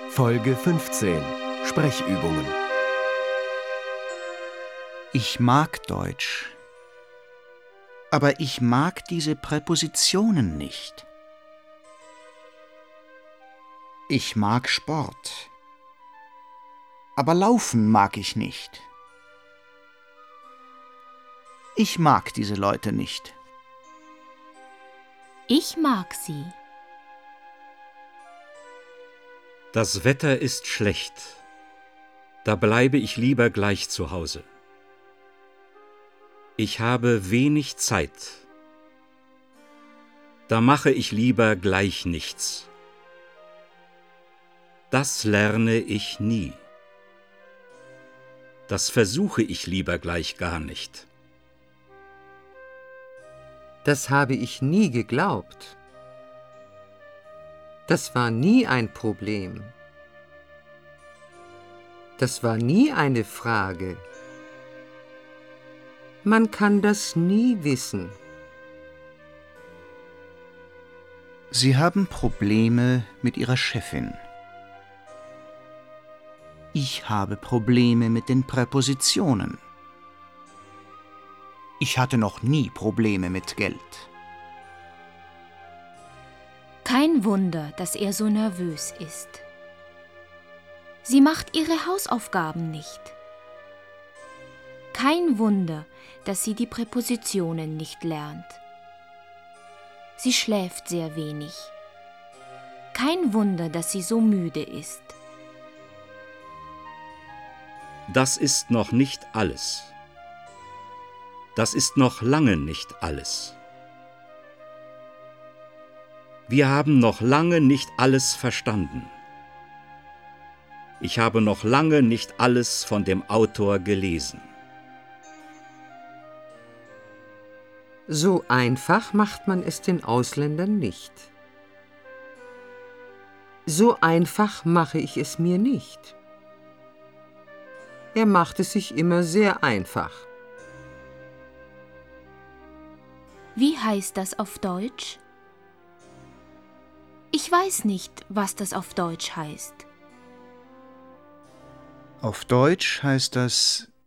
Folge 15. Sprechübungen. Ich mag Deutsch, aber ich mag diese Präpositionen nicht. Ich mag Sport, aber Laufen mag ich nicht. Ich mag diese Leute nicht. Ich mag sie. Das Wetter ist schlecht. Da bleibe ich lieber gleich zu Hause. Ich habe wenig Zeit. Da mache ich lieber gleich nichts. Das lerne ich nie. Das versuche ich lieber gleich gar nicht. Das habe ich nie geglaubt. Das war nie ein Problem. Das war nie eine Frage. Man kann das nie wissen. Sie haben Probleme mit Ihrer Chefin. Ich habe Probleme mit den Präpositionen. Ich hatte noch nie Probleme mit Geld. Kein Wunder, dass er so nervös ist. Sie macht ihre Hausaufgaben nicht. Kein Wunder, dass sie die Präpositionen nicht lernt. Sie schläft sehr wenig. Kein Wunder, dass sie so müde ist. Das ist noch nicht alles. Das ist noch lange nicht alles. Wir haben noch lange nicht alles verstanden. Ich habe noch lange nicht alles von dem Autor gelesen. So einfach macht man es den Ausländern nicht. So einfach mache ich es mir nicht. Er macht es sich immer sehr einfach. Wie heißt das auf Deutsch? Ich weiß nicht, was das auf Deutsch heißt. Auf Deutsch heißt das